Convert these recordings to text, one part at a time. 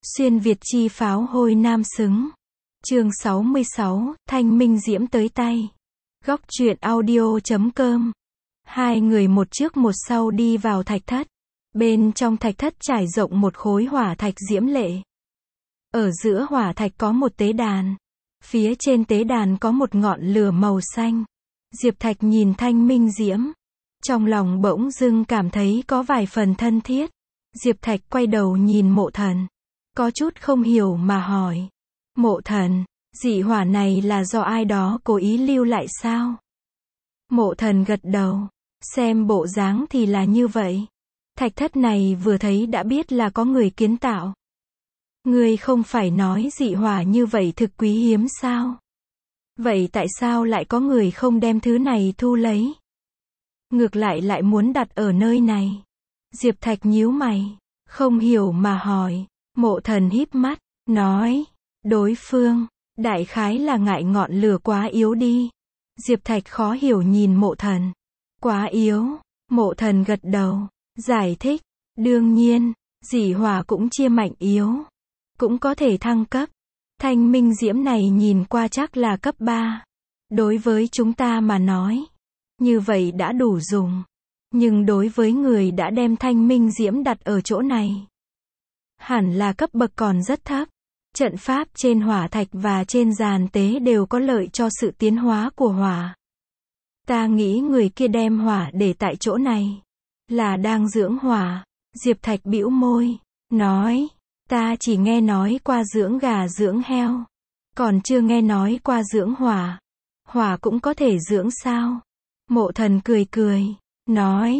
Xuyên Việt chi pháo hôi nam xứng. Chương 66, Thanh Minh Diễm tới tay. Góc truyện audio.com. Hai người một trước một sau đi vào thạch thất. Bên trong thạch thất trải rộng một khối hỏa thạch diễm lệ. Ở giữa hỏa thạch có một tế đàn. Phía trên tế đàn có một ngọn lửa màu xanh. Diệp Thạch nhìn Thanh Minh Diễm. Trong lòng bỗng dưng cảm thấy có vài phần thân thiết. Diệp Thạch quay đầu nhìn Mộ Thần. Có chút không hiểu mà hỏi. Mộ Thần, dị hỏa này là do ai đó cố ý lưu lại sao? Mộ Thần gật đầu. Xem bộ dáng thì là như vậy. Thạch thất này vừa thấy đã biết là có người kiến tạo. Ngươi không phải nói dị hỏa như vậy thực quý hiếm sao? Vậy tại sao lại có người không đem thứ này thu lấy? Ngược lại lại muốn đặt ở nơi này. Diệp Thạch nhíu mày, không hiểu mà hỏi. Mộ Thần híp mắt, nói, đối phương, đại khái là ngại ngọn lửa quá yếu đi. Diệp Thạch khó hiểu nhìn Mộ Thần. Quá yếu, Mộ Thần gật đầu, giải thích, đương nhiên, dị hỏa cũng chia mạnh yếu. Cũng có thể thăng cấp. Thanh Minh Diễm này nhìn qua chắc là cấp 3. Đối với chúng ta mà nói, như vậy đã đủ dùng. Nhưng đối với người đã đem Thanh Minh Diễm đặt ở chỗ này, hẳn là cấp bậc còn rất thấp. Trận pháp trên hỏa thạch và trên giàn tế đều có lợi cho sự tiến hóa của hỏa. Ta nghĩ người kia đem hỏa để tại chỗ này, là đang dưỡng hỏa. Diệp Thạch bĩu môi, nói, ta chỉ nghe nói qua dưỡng gà dưỡng heo. Còn chưa nghe nói qua dưỡng hỏa. Hỏa cũng có thể dưỡng sao? Mộ Thần cười cười, nói,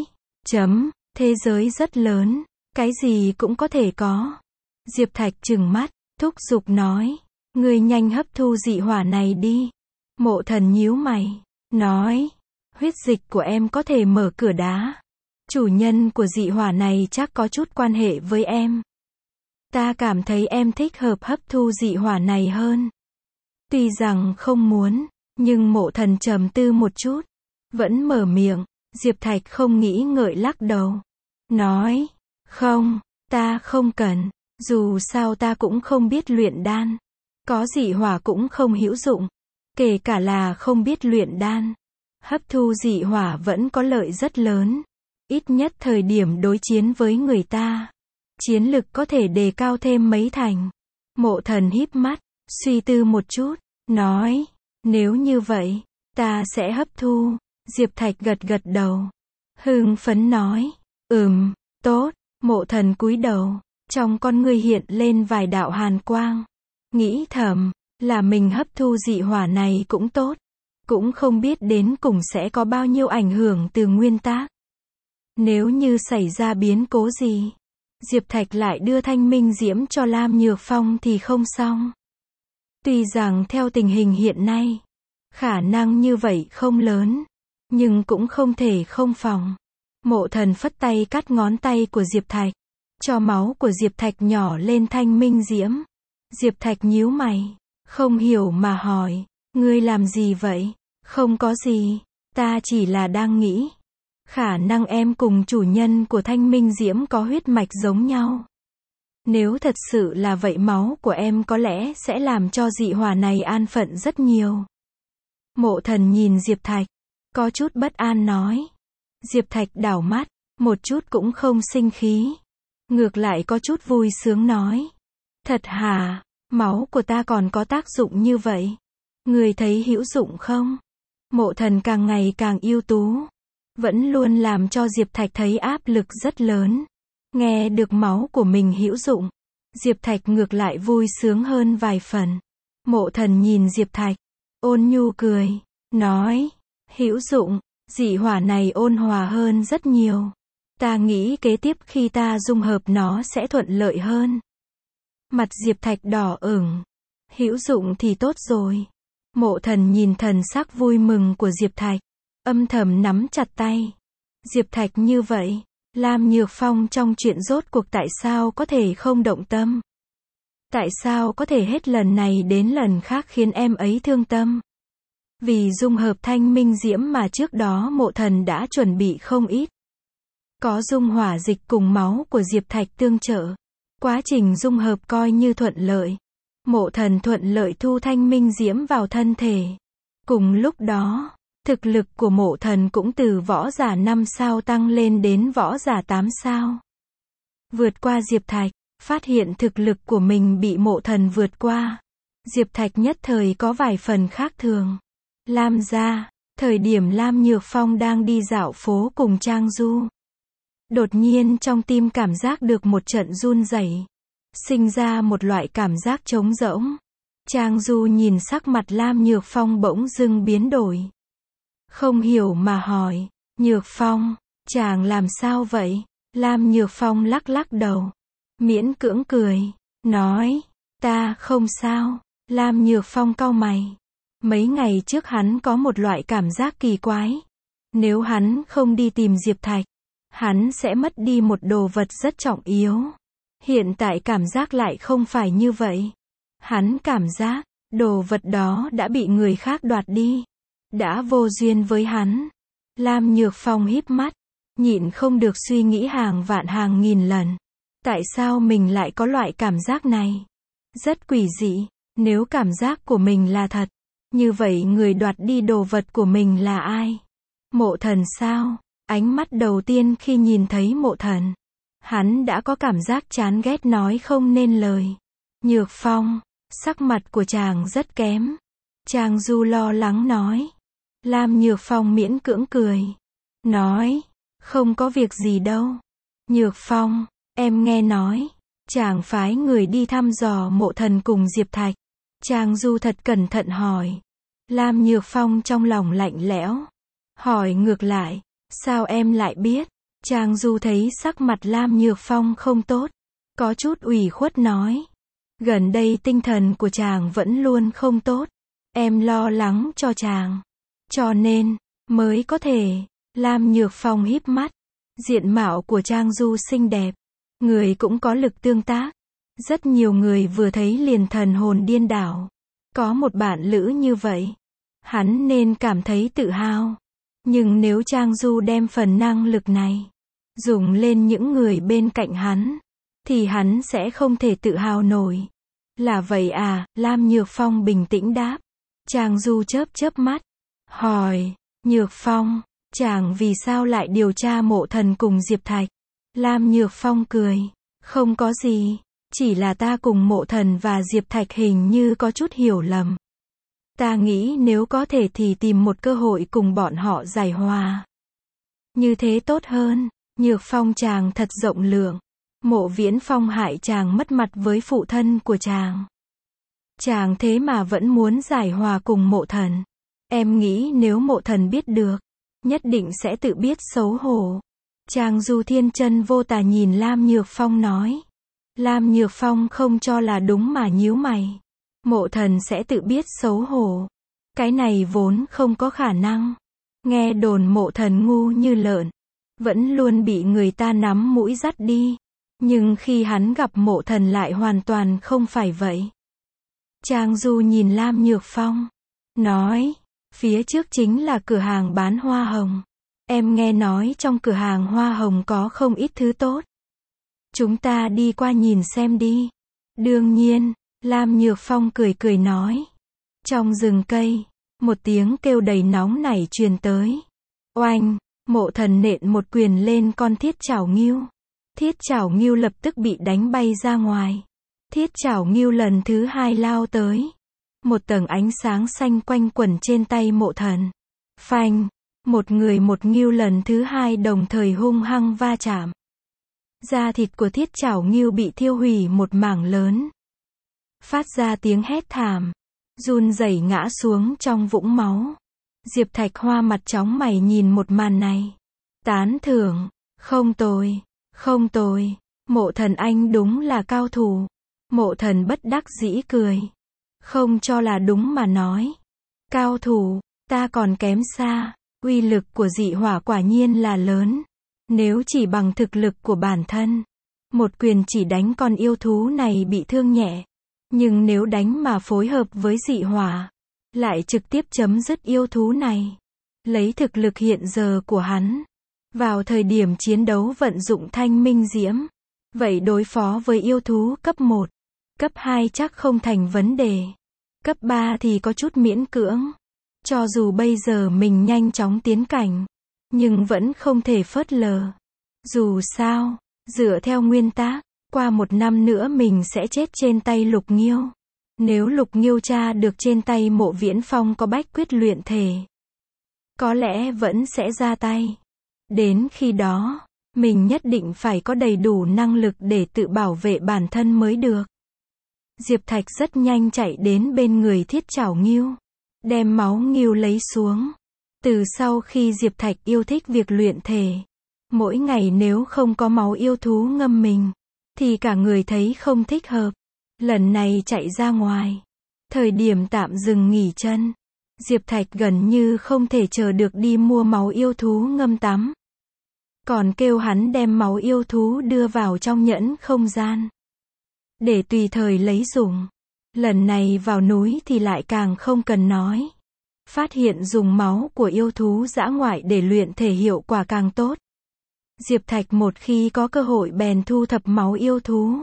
thế giới rất lớn, cái gì cũng có thể có. Diệp Thạch trừng mắt, thúc giục nói, ngươi nhanh hấp thu dị hỏa này đi. Mộ Thần nhíu mày, nói, huyết dịch của em có thể mở cửa đá. Chủ nhân của dị hỏa này chắc có chút quan hệ với em. Ta cảm thấy em thích hợp hấp thu dị hỏa này hơn. Tuy rằng không muốn, nhưng Mộ Thần trầm tư một chút, vẫn mở miệng. Diệp Thạch không nghĩ ngợi lắc đầu, nói, không, ta không cần. Dù sao ta cũng không biết luyện đan. Có dị hỏa cũng không hữu dụng. Kể cả là không biết luyện đan, hấp thu dị hỏa vẫn có lợi rất lớn. Ít nhất thời điểm đối chiến với người ta, chiến lực có thể đề cao thêm mấy thành. Mộ Thần híp mắt, suy tư một chút, nói, nếu như vậy, ta sẽ hấp thu. Diệp Thạch gật gật đầu, hưng phấn nói, tốt. Mộ Thần cúi đầu, trong con ngươi hiện lên vài đạo hàn quang. Nghĩ thầm, là mình hấp thu dị hỏa này cũng tốt. Cũng không biết đến cùng sẽ có bao nhiêu ảnh hưởng từ nguyên tắc. Nếu như xảy ra biến cố gì, Diệp Thạch lại đưa Thanh Minh Diễm cho Lam Nhược Phong thì không xong. Tuy rằng theo tình hình hiện nay, khả năng như vậy không lớn, nhưng cũng không thể không phòng. Mộ Thần phất tay cắt ngón tay của Diệp Thạch, cho máu của Diệp Thạch nhỏ lên Thanh Minh Diễm. Diệp Thạch nhíu mày, không hiểu mà hỏi, ngươi làm gì vậy? Không có gì, ta chỉ là đang nghĩ, khả năng em cùng chủ nhân của Thanh Minh Diễm có huyết mạch giống nhau. Nếu thật sự là vậy, máu của em có lẽ sẽ làm cho dị hỏa này an phận rất nhiều. Mộ Thần nhìn Diệp Thạch, có chút bất an nói. Diệp Thạch đảo mắt, một chút cũng không sinh khí. Ngược lại có chút vui sướng nói. Thật hả, máu của ta còn có tác dụng như vậy? Người thấy hữu dụng không? Mộ Thần càng ngày càng ưu tú, vẫn luôn làm cho Diệp Thạch thấy áp lực rất lớn. Nghe được máu của mình hữu dụng, Diệp Thạch ngược lại vui sướng hơn vài phần. Mộ Thần nhìn Diệp Thạch, ôn nhu cười, nói, hữu dụng, dị hỏa này ôn hòa hơn rất nhiều. Ta nghĩ kế tiếp khi ta dung hợp nó sẽ thuận lợi hơn. Mặt Diệp Thạch đỏ ửng, hữu dụng thì tốt rồi. Mộ Thần nhìn thần sắc vui mừng của Diệp Thạch, âm thầm nắm chặt tay. Diệp Thạch như vậy, Lam Nhược Phong trong chuyện rốt cuộc tại sao có thể không động tâm? Tại sao có thể hết lần này đến lần khác khiến em ấy thương tâm? Vì dung hợp Thanh Minh Diễm mà trước đó Mộ Thần đã chuẩn bị không ít. Có dung hỏa dịch cùng máu của Diệp Thạch tương trợ, Quá trình dung hợp coi như thuận lợi. Mộ Thần thuận lợi thu thanh minh diễm vào thân thể. Cùng lúc đó, thực lực của Mộ Thần cũng từ võ giả 5 sao tăng lên đến võ giả 8 sao. Vượt qua Diệp Thạch, phát hiện thực lực của mình bị Mộ Thần vượt qua. Diệp Thạch nhất thời có vài phần khác thường. Lam gia, thời điểm Lam Nhược Phong đang đi dạo phố cùng Trang Du. Đột nhiên trong tim cảm giác được một trận run rẩy, sinh ra một loại cảm giác trống rỗng. Trang Du nhìn sắc mặt Lam Nhược Phong bỗng dưng biến đổi. Không hiểu mà hỏi, Nhược Phong, chàng làm sao vậy? Lam Nhược Phong lắc lắc đầu, miễn cưỡng cười, nói, ta không sao. Lam Nhược Phong cau mày. Mấy ngày trước hắn có một loại cảm giác kỳ quái. Nếu hắn không đi tìm Diệp Thạch, hắn sẽ mất đi một đồ vật rất trọng yếu. Hiện tại cảm giác lại không phải như vậy. Hắn cảm giác, đồ vật đó đã bị người khác đoạt đi. Đã vô duyên với hắn. Lam Nhược Phong híp mắt, nhịn không được suy nghĩ hàng vạn hàng nghìn lần. Tại sao mình lại có loại cảm giác này? Rất quỷ dị, nếu cảm giác của mình là thật, như vậy người đoạt đi đồ vật của mình là ai? Mộ Thần sao? Ánh mắt đầu tiên khi nhìn thấy Mộ Thần, hắn đã có cảm giác chán ghét nói không nên lời. Nhược Phong, sắc mặt của chàng rất kém. Trang Du lo lắng nói. Lam Nhược Phong miễn cưỡng cười, nói, không có việc gì đâu. Nhược Phong, em nghe nói, chàng phái người đi thăm dò Mộ Thần cùng Diệp Thạch. Trang Du thật cẩn thận hỏi. Lam Nhược Phong trong lòng lạnh lẽo, hỏi ngược lại, sao em lại biết? Trang Du thấy sắc mặt Lam Nhược Phong không tốt, có chút ủy khuất nói, gần đây tinh thần của chàng vẫn luôn không tốt, em lo lắng cho chàng, cho nên mới có thể. Lam Nhược Phong híp mắt, diện mạo của Trang Du xinh đẹp, người cũng có lực tương tác, rất nhiều người vừa thấy liền thần hồn điên đảo. Có một bạn lữ như vậy, hắn nên cảm thấy tự hào. Nhưng nếu Trang Du đem phần năng lực này dùng lên những người bên cạnh hắn, thì hắn sẽ không thể tự hào nổi. Là vậy à? Lam Nhược Phong bình tĩnh đáp. Trang Du chớp chớp mắt, hỏi, Nhược Phong, chàng vì sao lại điều tra Mộ Thần cùng Diệp Thạch? Lam Nhược Phong cười, không có gì, chỉ là ta cùng Mộ Thần và Diệp Thạch hình như có chút hiểu lầm. Ta nghĩ nếu có thể thì tìm một cơ hội cùng bọn họ giải hòa. Như thế tốt hơn. Nhược Phong chàng thật rộng lượng. Mộ Viễn Phong hại chàng mất mặt với phụ thân của chàng. Chàng thế mà vẫn muốn giải hòa cùng Mộ Thần. Em nghĩ nếu Mộ Thần biết được, nhất định sẽ tự biết xấu hổ. Trang Du thiên chân vô tà nhìn Lam Nhược Phong nói. Lam Nhược Phong không cho là đúng mà nhíu mày. Mộ Thần sẽ tự biết xấu hổ. Cái này vốn không có khả năng. Nghe đồn Mộ Thần ngu như lợn, vẫn luôn bị người ta nắm mũi dắt đi. Nhưng khi hắn gặp Mộ Thần lại hoàn toàn không phải vậy. Trang Du nhìn Lam Nhược Phong, nói, phía trước chính là cửa hàng bán hoa hồng. Em nghe nói trong cửa hàng hoa hồng có không ít thứ tốt. Chúng ta đi qua nhìn xem đi. Đương nhiên. Lam Nhược Phong cười cười nói. Trong rừng cây, một tiếng kêu đầy nóng nảy truyền tới. Oanh, Mộ Thần nện một quyền lên con thiết chảo ngưu. Thiết chảo ngưu lập tức bị đánh bay ra ngoài. Thiết chảo ngưu lần thứ hai lao tới. Một tầng ánh sáng xanh quanh quẩn trên tay Mộ Thần. Phanh, một người một ngưu lần thứ hai đồng thời hung hăng va chạm. Da thịt của thiết chảo ngưu bị thiêu hủy một mảng lớn. Phát ra tiếng hét thảm, run rẩy ngã xuống trong vũng máu. Diệp Thạch Hoa mặt chóng mày nhìn một màn này. Tán thưởng, không tồi, không tồi, Mộ Thần anh đúng là cao thủ. Mộ Thần bất đắc dĩ cười. Không cho là đúng mà nói. Cao thủ, ta còn kém xa, uy lực của dị hỏa quả nhiên là lớn. Nếu chỉ bằng thực lực của bản thân, một quyền chỉ đánh con yêu thú này bị thương nhẹ. Nhưng nếu đánh mà phối hợp với dị hỏa, lại trực tiếp chấm dứt yêu thú này. Lấy thực lực hiện giờ của hắn, vào thời điểm chiến đấu vận dụng thanh minh diễm, Vậy đối phó với yêu thú cấp 1, cấp 2 chắc không thành vấn đề. Cấp 3 thì có chút miễn cưỡng. Cho dù bây giờ mình nhanh chóng tiến cảnh, nhưng vẫn không thể phớt lờ. Dù sao, dựa theo nguyên tắc, qua 1 năm nữa mình sẽ chết trên tay Lục Nghiêu. Nếu Lục Nghiêu tra được trên tay Mộ Viễn Phong có bách quyết luyện thể, có lẽ vẫn sẽ ra tay. Đến khi đó, mình nhất định phải có đầy đủ năng lực để tự bảo vệ bản thân mới được. Diệp Thạch rất nhanh chạy đến bên người Thiết Trảo Ngưu, đem máu ngưu lấy xuống. Từ sau khi Diệp Thạch yêu thích việc luyện thể, mỗi ngày nếu không có máu yêu thú ngâm mình, thì cả người thấy không thích hợp. Lần này chạy ra ngoài, thời điểm tạm dừng nghỉ chân, Diệp Thạch gần như không thể chờ được đi mua máu yêu thú ngâm tắm. Còn kêu hắn đem máu yêu thú đưa vào trong nhẫn không gian, để tùy thời lấy dùng. Lần này vào núi thì lại càng không cần nói. Phát hiện dùng máu của yêu thú dã ngoại để luyện thể hiệu quả càng tốt. Diệp Thạch một khi có cơ hội bèn thu thập máu yêu thú.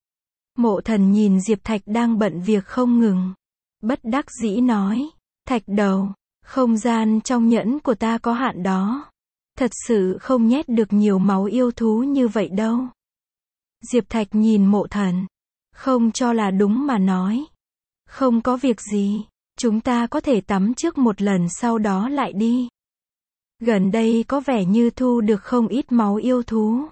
Mộ Thần nhìn Diệp Thạch đang bận việc không ngừng, bất đắc dĩ nói, Thạch đầu, không gian trong nhẫn của ta có hạn đó. Thật sự không nhét được nhiều máu yêu thú như vậy đâu. Diệp Thạch nhìn Mộ Thần, không cho là đúng mà nói, không có việc gì, chúng ta có thể tắm trước một lần sau đó lại đi. Gần đây có vẻ như thu được không ít máu yêu thú.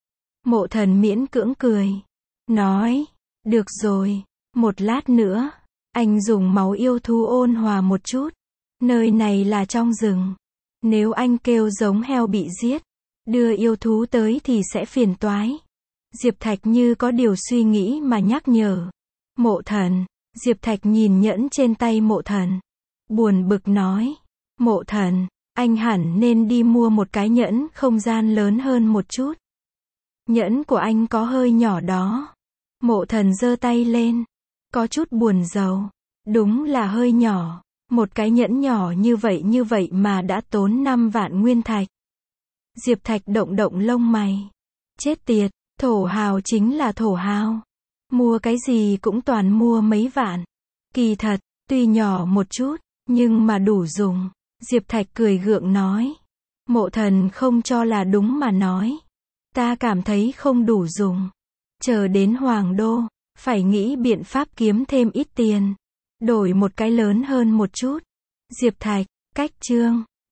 Mộ Thần miễn cưỡng cười, nói, được rồi, một lát nữa, anh dùng máu yêu thú ôn hòa một chút. Nơi này là trong rừng. Nếu anh kêu giống heo bị giết, đưa yêu thú tới thì sẽ phiền toái. Diệp Thạch như có điều suy nghĩ mà nhắc nhở. Mộ Thần, Diệp Thạch nhìn nhẫn trên tay Mộ Thần, buồn bực nói, Mộ Thần, anh hẳn nên đi mua một cái nhẫn không gian lớn hơn một chút. Nhẫn của anh có hơi nhỏ đó. Mộ Thần giơ tay lên, có chút buồn rầu, đúng là hơi nhỏ. Một cái nhẫn nhỏ như vậy mà đã tốn 5 vạn nguyên thạch. Diệp Thạch động động lông mày. Chết tiệt, thổ hào chính là thổ hào. Mua cái gì cũng toàn mua mấy vạn. Kỳ thật, tuy nhỏ một chút, nhưng mà đủ dùng. Diệp Thạch cười gượng nói. Mộ Thần không cho là đúng mà nói. Ta cảm thấy không đủ dùng. Chờ đến Hoàng Đô, phải nghĩ biện pháp kiếm thêm ít tiền. Đổi một cái lớn hơn một chút. Diệp Thạch, cách chương